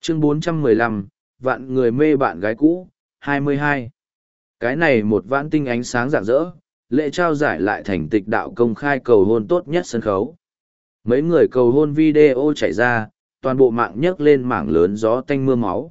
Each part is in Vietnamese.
Chương 415, vạn người mê bạn gái cũ, 22. Cái này một vãn tinh ánh sáng rạng rỡ, lễ trao giải lại thành tịch đạo công khai cầu hôn tốt nhất sân khấu. Mấy người cầu hôn video chạy ra, toàn bộ mạng nhấc lên mảng lớn gió tanh mưa máu.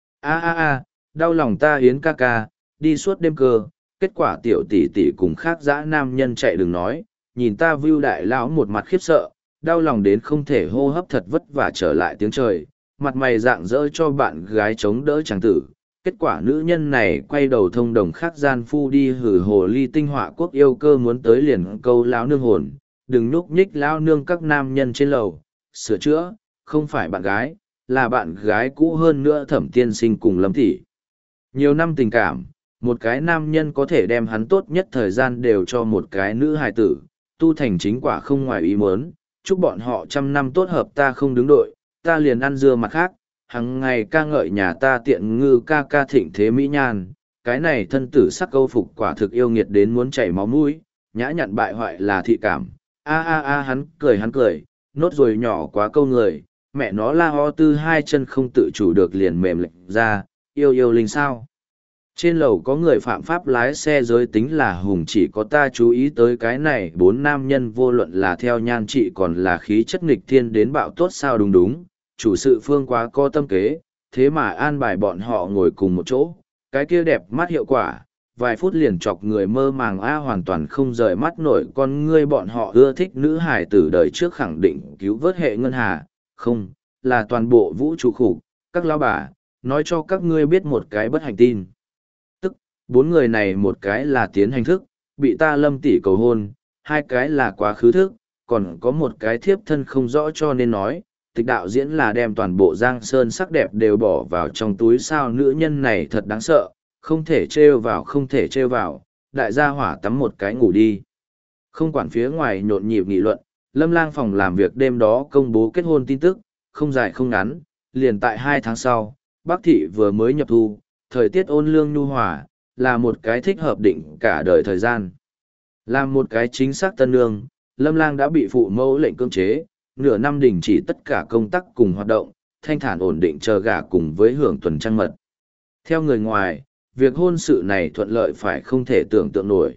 Đau lòng ta Yến ca ca, đi suốt đêm cơ, kết quả tiểu tỷ tỷ cùng khác dã nam nhân chạy đừng nói, nhìn ta view đại lão một mặt khiếp sợ, đau lòng đến không thể hô hấp thật vất vả trở lại tiếng trời, mặt mày rạng rỡ cho bạn gái chống đỡ chàng tử. Kết quả nữ nhân này quay đầu thông đồng khác gian phu đi hử hồ ly tinh họa quốc yêu cơ muốn tới liền câu lão nương hồn, đừng nhúc nhích lão nương các nam nhân trên lầu, sửa chữa, không phải bạn gái, là bạn gái cũ hơn nữa Thẩm tiên sinh cùng Lâm thị. Nhiều năm tình cảm, một cái nam nhân có thể đem hắn tốt nhất thời gian đều cho một cái nữ hài tử, tu thành chính quả không ngoài ý muốn, chúc bọn họ 100 năm tốt hợp ta không đứng đội, ta liền ăn dưa mặt khác, hằng ngày ca ngợi nhà ta tiện ngư ca ca thịnh thế mỹ nhan, cái này thân tử sắc câu phục quả thực yêu nghiệt đến muốn chảy máu mũi, nhã nhặn bại hoại là thị cảm. Hắn cười, nốt rồi nhỏ quá câu người, mẹ nó la ho tư hai chân không tự chủ được liền mềm lệnh ra, yêu linh sao. Trên lầu có người phạm pháp lái xe giới tính là hùng, chỉ có ta chú ý tới cái này 4 nam nhân vô luận là theo nhan trị còn là khí chất nghịch thiên đến bạo tốt sao. Đúng, chủ sự phương quá có tâm kế, thế mà an bài bọn họ ngồi cùng một chỗ, cái kia đẹp mắt hiệu quả, vài phút liền chọc người mơ màng hoàn toàn không rời mắt nổi con ngươi. Bọn họ ưa thích nữ hải tử đời trước khẳng định cứu vớt hệ ngân hà, không, là toàn bộ vũ trụ khủng, các lão bà, nói cho các ngươi biết một cái bất hành tin. Tức, 4 người này một cái là tiến hành thức, bị ta Lâm tỷ cầu hôn, 2 cái là quá khứ thức, còn có một cái thiếp thân không rõ cho nên nói, tịch đạo diễn là đem toàn bộ giang sơn sắc đẹp đều bỏ vào trong túi sao. Nữ nhân này thật đáng sợ, không thể trêu vào, đại gia hỏa tắm một cái ngủ đi. Không quản phía ngoài nhộn nhịp nghị luận, Lâm Lang phòng làm việc đêm đó công bố kết hôn tin tức, không dài không ngắn, liền tại 2 tháng sau, Bắc thị vừa mới nhập thu, thời tiết ôn lương nhu hòa, là một cái thích hợp định cả đời thời gian. Làm một cái chính xác tân nương, Lâm Lang đã bị phụ mẫu lệnh cưỡng chế, nửa năm đình chỉ tất cả công tác cùng hoạt động, thanh thản ổn định chờ gả cùng với hưởng tuần trăng mật. Theo người ngoài, việc hôn sự này thuận lợi phải không thể tưởng tượng nổi.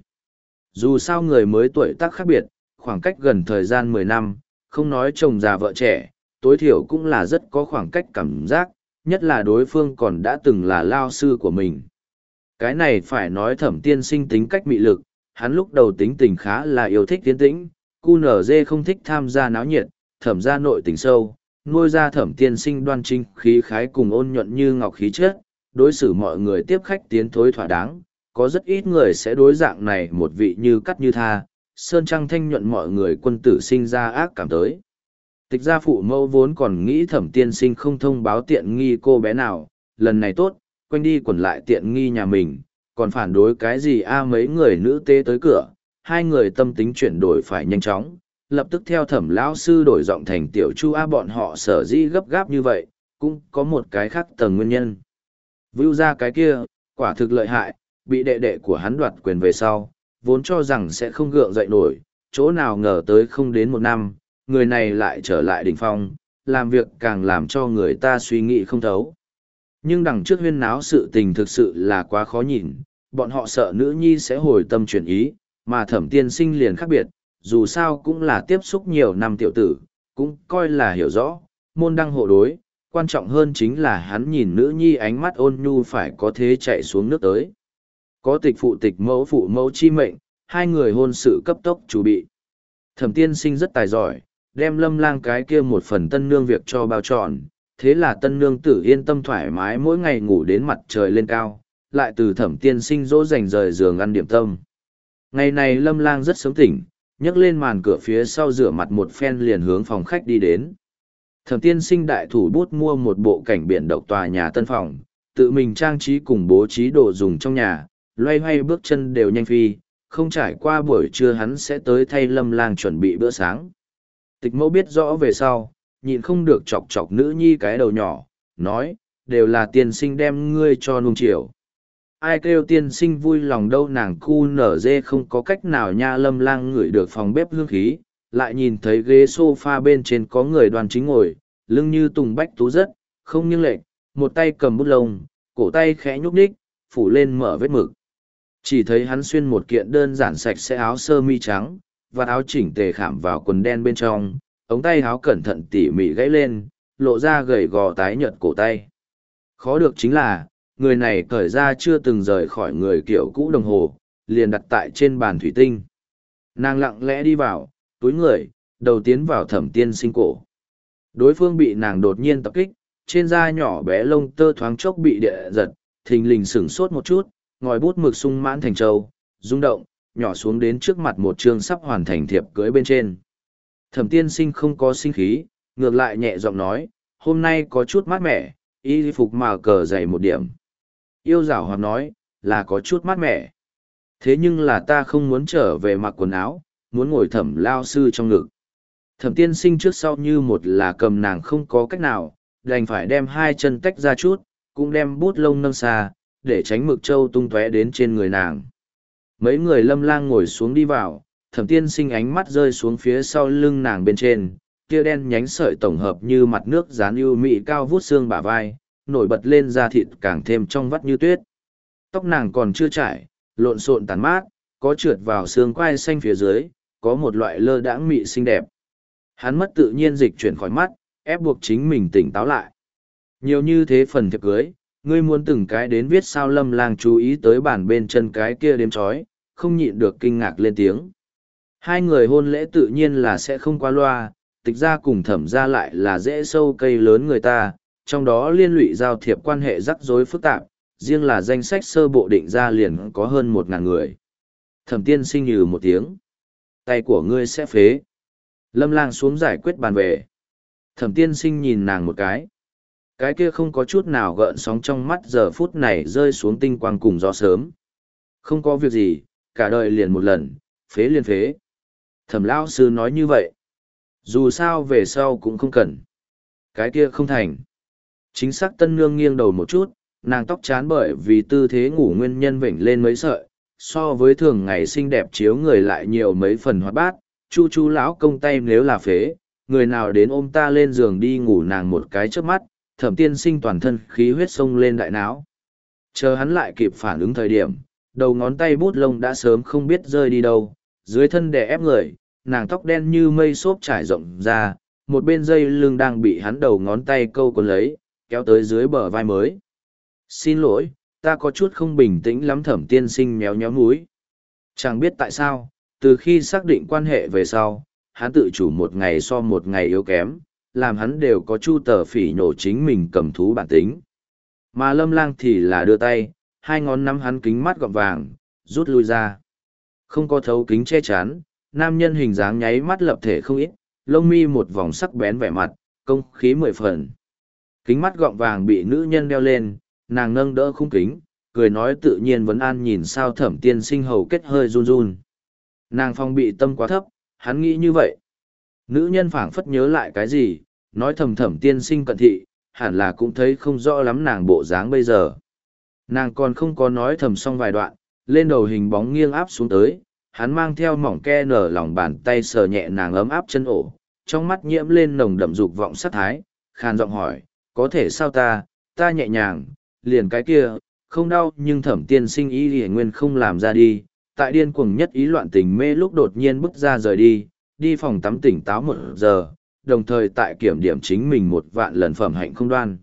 Dù sao người mới tuổi tác khác biệt, khoảng cách gần thời gian 10 năm, không nói chồng già vợ trẻ, tối thiểu cũng là rất có khoảng cách cảm giác, nhất là đối phương còn đã từng là lao sư của mình. Cái này phải nói Thẩm tiên sinh tính cách mị lực, hắn lúc đầu tính tình khá là yêu thích tiến tĩnh, QNZ không thích tham gia náo nhiệt, Thẩm gia nội tình sâu, nuôi ra Thẩm tiên sinh đoan chính khí khái cùng ôn nhuận như ngọc khí chất, đối xử mọi người tiếp khách tiến thối thỏa đáng, có rất ít người sẽ đối dạng này một vị như cắt như tha, sơn trăng thanh nhuận mọi người quân tử sinh ra ác cảm tới. Tịch gia phụ mẫu vốn còn nghĩ Thẩm tiên sinh không thông báo tiện nghi cô bé nào, lần này tốt, quanh đi quẩn lại tiện nghi nhà mình, còn phản đối cái gì mấy người nữ tế tới cửa, 2 người tâm tính chuyển đổi phải nhanh chóng, lập tức theo Thẩm lão sư đổi giọng thành tiểu Chu bọn họ sở dĩ gấp gáp như vậy, cũng có một cái khác tầng nguyên nhân. Vưu ra cái kia, quả thực lợi hại, bị đệ đệ của hắn đoạt quyền về sau, vốn cho rằng sẽ không gượng dậy nổi, chỗ nào ngờ tới không đến 1 năm, người này lại trở lại đỉnh phong, làm việc càng làm cho người ta suy nghĩ không thấu. Nhưng đằng trước huyên náo sự tình thực sự là quá khó nhìn, bọn họ sợ nữ nhi sẽ hồi tâm chuyển ý, mà Thẩm tiên sinh liền khác biệt, dù sao cũng là tiếp xúc nhiều năm tiểu tử, cũng coi là hiểu rõ, môn đăng hộ đối, quan trọng hơn chính là hắn nhìn nữ nhi ánh mắt ôn nhu phải có thế chạy xuống nước tới. Có tịch phụ mẫu chi mệnh, 2 người hôn sự cấp tốc chuẩn bị. Thẩm tiên sinh rất tài giỏi, đem Lâm Lang cái kia một phần tân nương việc cho bao trọn, thế là tân nương tử yên tâm thoải mái mỗi ngày ngủ đến mặt trời lên cao, lại từ Thẩm tiên sinh dỗ dành rời giường ăn điểm tâm. Ngày này Lâm Lang rất sớm tỉnh, nhấc lên màn cửa phía sau rửa mặt một phen liền hướng phòng khách đi đến. Thẩm tiên sinh đại thủ bút mua một bộ cảnh biển độc tòa nhà tân phòng, tự mình trang trí cùng bố trí đồ dùng trong nhà, loay hoay bước chân đều nhanh phi, không trải qua buổi trưa hắn sẽ tới thay Lâm Lang chuẩn bị bữa sáng. Tịch mẫu biết rõ về sau, nhịn không được chọc chọc nữ nhi cái đầu nhỏ, nói, đều là tiên sinh đem ngươi cho nuông chiều. Ai kêu tiên sinh vui lòng đâu, nàng cu nở dê không có cách nào nha. Lâm Lang ngửi được phòng bếp hương khí, lại nhìn thấy ghế sofa bên trên có người đoàn chính ngồi, lưng như tùng bách tú rất, không nghiêng lệch, một tay cầm bút lông, cổ tay khẽ nhúc nhích, phủ lên mở vết mực. Chỉ thấy hắn xuyên một kiện đơn giản sạch sẽ áo sơ mi trắng, và áo chỉnh tề khảm vào quần đen bên trong, ống tay áo cẩn thận tỉ mỉ gãy lên, lộ ra gầy gò tái nhợt cổ tay. Khó được chính là, người này cởi ra chưa từng rời khỏi người kiểu cũ đồng hồ, liền đặt tại trên bàn thủy tinh. Nàng lặng lẽ đi vào, túi người, đầu tiến vào Thẩm Tiên Sinh cổ. Đối phương bị nàng đột nhiên tập kích, trên da nhỏ bé lông tơ thoáng chốc bị địa giật, thình lình sửng sốt một chút, ngòi bút mực sung mãn thành trâu, rung động, nhỏ xuống đến trước mặt một chương sắp hoàn thành thiệp cưới bên trên. Thẩm Tiên Sinh không có sinh khí, ngược lại nhẹ giọng nói, hôm nay có chút mát mẻ, y phục mà cờ dày một điểm. Yêu giảo hoạt nói, là có chút mát mẻ. Thế nhưng là ta không muốn trở về mặc quần áo, muốn ngồi Thẩm lao sư trong ngực. Thẩm Tiên Sinh trước sau như một là cầm nàng không có cách nào, đành phải đem hai chân tách ra chút, cũng đem bút lông nâng xa, để tránh mực trâu tung tóe đến trên người nàng. Mấy người Lâm Lang ngồi xuống đi vào, Thẩm Tiên Sinh ánh mắt rơi xuống phía sau lưng nàng bên trên, kia đen nhánh sợi tổng hợp như mặt nước dán ưu mị cao vút xương bả vai, nổi bật lên da thịt càng thêm trong vắt như tuyết. Tóc nàng còn chưa trải, lộn xộn tàn mát, có trượt vào xương quai xanh phía dưới, có một loại lơ đãng mị xinh đẹp. Hắn mất tự nhiên dịch chuyển khỏi mắt, ép buộc chính mình tỉnh táo lại. Nhiều như thế phần thiệp cưới, ngươi muốn từng cái đến viết sao. Lâm Lang chú ý tới bàn bên chân cái kia đếm chói, không nhịn được kinh ngạc lên tiếng. Hai người hôn lễ tự nhiên là sẽ không qua loa, tịch ra cùng Thẩm ra lại là dễ sâu cây lớn người ta, trong đó liên lụy giao thiệp quan hệ rắc rối phức tạp, riêng là danh sách sơ bộ định ra liền có hơn 1.000 người. Thẩm Tiên Sinh nhừ một tiếng. Tay của ngươi sẽ phế. Lâm Lang xuống giải quyết bàn về. Thẩm Tiên Sinh nhìn nàng một cái. Cái kia không có chút nào gợn sóng trong mắt giờ phút này rơi xuống tinh quang cùng gió sớm. Không có việc gì, cả đời liền một lần, phế liền phế. Thẩm lão sư nói như vậy. Dù sao về sau cũng không cần. Cái kia không thành. Chính xác Tân Nương nghiêng đầu một chút, nàng tóc chán bởi vì tư thế ngủ nguyên nhân vểnh lên mấy sợi, so với thường ngày xinh đẹp chiếu người lại nhiều mấy phần hoạt bát. Chu chu lão công tay nếu là phế, người nào đến ôm ta lên giường đi ngủ. Nàng một cái chớp mắt, Thẩm Tiên Sinh toàn thân khí huyết sông lên đại não. Chờ hắn lại kịp phản ứng thời điểm, đầu ngón tay bút lông đã sớm không biết rơi đi đâu, dưới thân đè ép người, nàng tóc đen như mây xốp trải rộng ra, một bên dây lưng đang bị hắn đầu ngón tay câu cuốn lấy, kéo tới dưới bờ vai mới. Xin lỗi, ta có chút không bình tĩnh lắm. Thẩm Tiên Sinh méo méo múi. Chẳng biết tại sao, từ khi xác định quan hệ về sau, hắn tự chủ một ngày so một ngày yếu kém, làm hắn đều có chu tờ phỉ nhổ chính mình cầm thú bản tính. Mà Lâm Lang thì là đưa tay, hai ngón nắm hắn kính mắt gọng vàng, rút lui ra. Không có thấu kính che chắn, nam nhân hình dáng nháy mắt lập thể không ít, lông mi một vòng sắc bén vẻ mặt, công khí 10 phần. Kính mắt gọng vàng bị nữ nhân đeo lên, nàng nâng đỡ khung kính, cười nói tự nhiên vấn an nhìn sao. Thẩm Tiên Sinh hầu kết hơi run run. Nàng phong bị tâm quá thấp, hắn nghĩ như vậy. Nữ nhân phảng phất nhớ lại cái gì, nói thầm Thẩm Tiên Sinh cận thị, hẳn là cũng thấy không rõ lắm nàng bộ dáng bây giờ. Nàng còn không có nói thầm xong vài đoạn, lên đầu hình bóng nghiêng áp xuống tới, hắn mang theo mỏng ke nở lòng bàn tay sờ nhẹ nàng ấm áp chân ổ, trong mắt nhiễm lên nồng đậm dục vọng sát thái, khàn giọng hỏi, có thể sao ta nhẹ nhàng, liền cái kia, không đau. Nhưng Thẩm Tiên Sinh ý liền nguyên không làm ra đi, tại điên cuồng nhất ý loạn tình mê lúc đột nhiên bước ra rời đi phòng tắm tỉnh táo 1 giờ, đồng thời tại kiểm điểm chính mình 1.000 lần phẩm hạnh không đoan.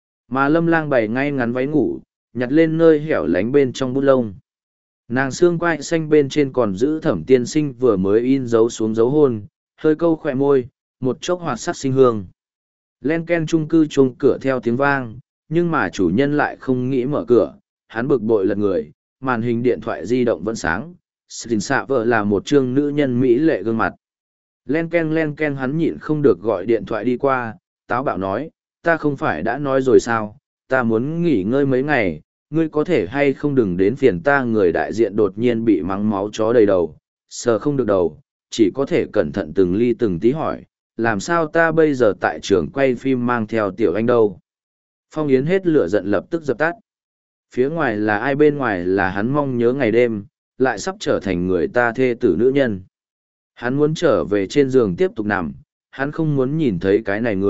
Mà Lâm Lang bày ngay ngắn váy ngủ, nhặt lên nơi hẻo lánh bên trong bút lông. Nàng xương quai xanh bên trên còn giữ Thẩm Tiên Sinh vừa mới in dấu xuống dấu hôn, hơi câu khỏe môi, một chốc hoạt sắc sinh hương. Len ken chung cư chuông cửa theo tiếng vang, nhưng mà chủ nhân lại không nghĩ mở cửa, hắn bực bội lật người, màn hình điện thoại di động vẫn sáng, screen saver là một trương nữ nhân mỹ lệ gương mặt. Len ken hắn nhịn không được gọi điện thoại đi qua, táo bạo nói, ta không phải đã nói rồi sao, ta muốn nghỉ ngơi mấy ngày, ngươi có thể hay không đừng đến phiền ta. Người đại diện đột nhiên bị mắng máu chó đầy đầu, sờ không được đầu, chỉ có thể cẩn thận từng ly từng tí hỏi, làm sao ta bây giờ tại trường quay phim mang theo tiểu anh đâu. Phong Yến hết lửa giận lập tức dập tắt. Phía ngoài là ai, bên ngoài là hắn mong nhớ ngày đêm, lại sắp trở thành người ta thê tử nữ nhân. Hắn muốn trở về trên giường tiếp tục nằm, hắn không muốn nhìn thấy cái này người,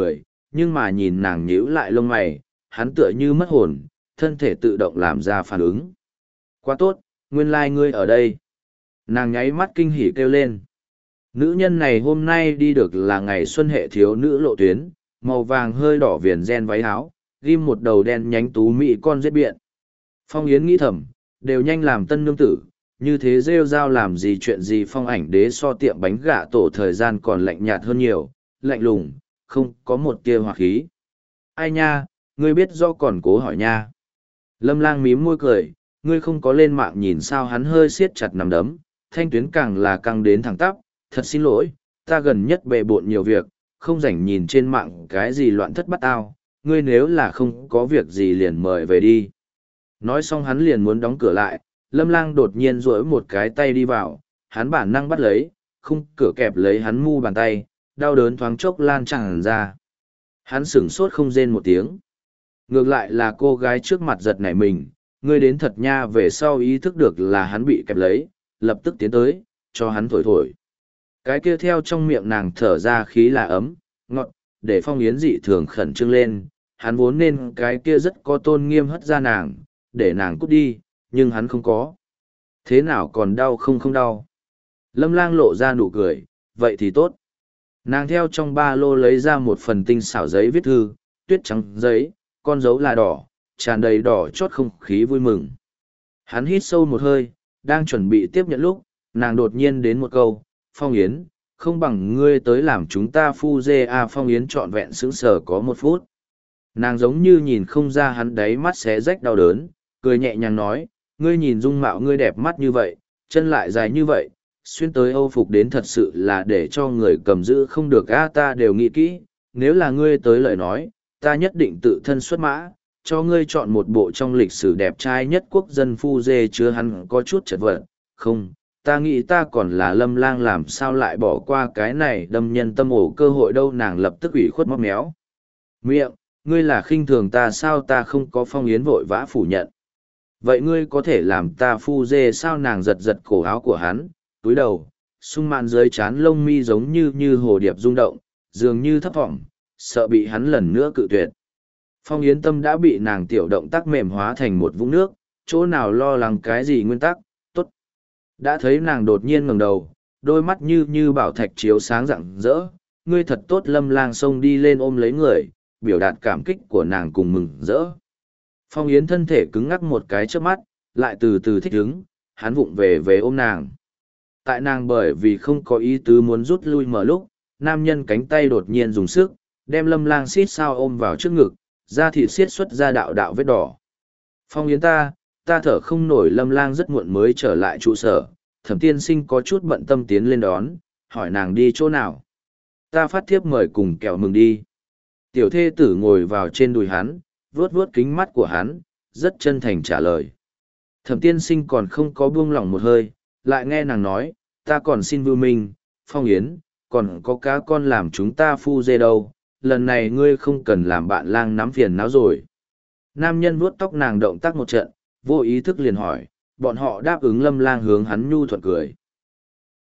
nhưng mà nhìn nàng nhíu lại lông mày, hắn tựa như mất hồn, thân thể tự động làm ra phản ứng. Quá tốt, nguyên lai ngươi ở đây. Nàng nháy mắt kinh hỉ kêu lên. Nữ nhân này hôm nay đi được là ngày xuân hệ thiếu nữ lộ tuyến, màu vàng hơi đỏ viền ren váy áo, ghim một đầu đen nhánh tú mị con rết biện. Phong Yến nghĩ thầm, đều nhanh làm tân nương tử, như thế rêu rao làm gì chuyện gì Phong Ảnh Đế so tiệm bánh gà tổ thời gian còn lạnh nhạt hơn nhiều, lạnh lùng, không có một tia hỏa khí. Ai nha, ngươi biết do còn cố hỏi nha. Lâm Lang mím môi cười, ngươi không có lên mạng nhìn sao. Hắn hơi siết chặt nắm đấm, thanh tuyến càng là căng đến thẳng tắp. Thật xin lỗi, ta gần nhất bề bộn nhiều việc, không rảnh nhìn trên mạng cái gì loạn thất bắt ao, ngươi nếu là không có việc gì liền mời về đi. Nói xong hắn liền muốn đóng cửa lại, Lâm Lang đột nhiên duỗi một cái tay đi vào, hắn bản năng bắt lấy, khung cửa kẹp lấy hắn mu bàn tay, đau đớn thoáng chốc lan tràn ra. Hắn sửng sốt không rên một tiếng. Ngược lại là cô gái trước mặt giật nảy mình, ngươi đến thật nha. Về sau ý thức được là hắn bị kẹp lấy, lập tức tiến tới, cho hắn thổi thổi. Cái kia theo trong miệng nàng thở ra khí là ấm, ngọt, để Phong Yến dị thường khẩn trương lên. Hắn vốn nên cái kia rất có tôn nghiêm hất ra nàng, để nàng cút đi, nhưng hắn không có. Thế nào còn đau không đau? Lâm Lang lộ ra nụ cười, vậy thì tốt. Nàng theo trong ba lô lấy ra một phần tinh xảo giấy viết thư, tuyết trắng giấy, con dấu là đỏ, tràn đầy đỏ chót không khí vui mừng. Hắn hít sâu một hơi, đang chuẩn bị tiếp nhận lúc, nàng đột nhiên đến một câu, Phong Yến, không bằng ngươi tới làm chúng ta phu dê à. Phong Yến trọn vẹn sững sờ có 1 phút. Nàng giống như nhìn không ra hắn đáy mắt xé rách đau đớn, cười nhẹ nhàng nói, ngươi nhìn dung mạo ngươi đẹp mắt như vậy, chân lại dài như vậy, xuyên tới Âu phục đến thật sự là để cho người cầm giữ không được a. Ta đều nghĩ kỹ, nếu là ngươi tới lời nói, ta nhất định tự thân xuất mã, cho ngươi chọn một bộ trong lịch sử đẹp trai nhất quốc dân phu dê. Chưa hắn có chút chật vật, không, ta nghĩ ta còn là Lâm Lang, làm sao lại bỏ qua cái này đâm nhân tâm ổ cơ hội đâu. Nàng lập tức ủy khuất móc méo miệng, ngươi là khinh thường ta sao? Ta không có. Phong Yến vội vã phủ nhận. Vậy ngươi có thể làm ta phu dê sao? Nàng giật giật cổ áo của hắn, túi đầu, sung mạn dưới trán lông mi giống như hồ điệp rung động, dường như thấp thỏm, sợ bị hắn lần nữa cự tuyệt. Phong Yến tâm đã bị nàng tiểu động tác mềm hóa thành một vũng nước, chỗ nào lo lắng cái gì nguyên tắc, tốt. Đã thấy nàng đột nhiên ngẩng đầu, đôi mắt như bảo thạch chiếu sáng rạng rỡ, ngươi thật tốt. Lâm Lang xông đi lên ôm lấy người, biểu đạt cảm kích của nàng cùng mừng rỡ. Phong Yến thân thể cứng ngắc một cái trước mắt, lại từ từ thích ứng, hắn vụng về ôm nàng. Tại nàng bởi vì không có ý tứ muốn rút lui mở lúc, nam nhân cánh tay đột nhiên dùng sức, đem Lâm Lang xít sao ôm vào trước ngực, da thịt xiết xuất ra đạo vết đỏ. Phong Yến ta thở không nổi. Lâm Lang rất muộn mới trở lại trụ sở, Thẩm tiên sinh có chút bận tâm tiến lên đón, hỏi nàng đi chỗ nào. Ta phát thiếp mời cùng kẹo mừng đi. Tiểu thê tử ngồi vào trên đùi hắn, vuốt vuốt kính mắt của hắn, rất chân thành trả lời. Thẩm tiên sinh còn không có buông lỏng một hơi, lại nghe nàng nói, ta còn xin vưu minh, Phong Yến, còn có cá con làm chúng ta phu dê đâu, lần này ngươi không cần làm bạn lang nắm phiền não rồi. Nam nhân vuốt tóc nàng động tác một trận, vô ý thức liền hỏi, bọn họ đáp ứng. Lâm Lang hướng hắn nhu thuận cười.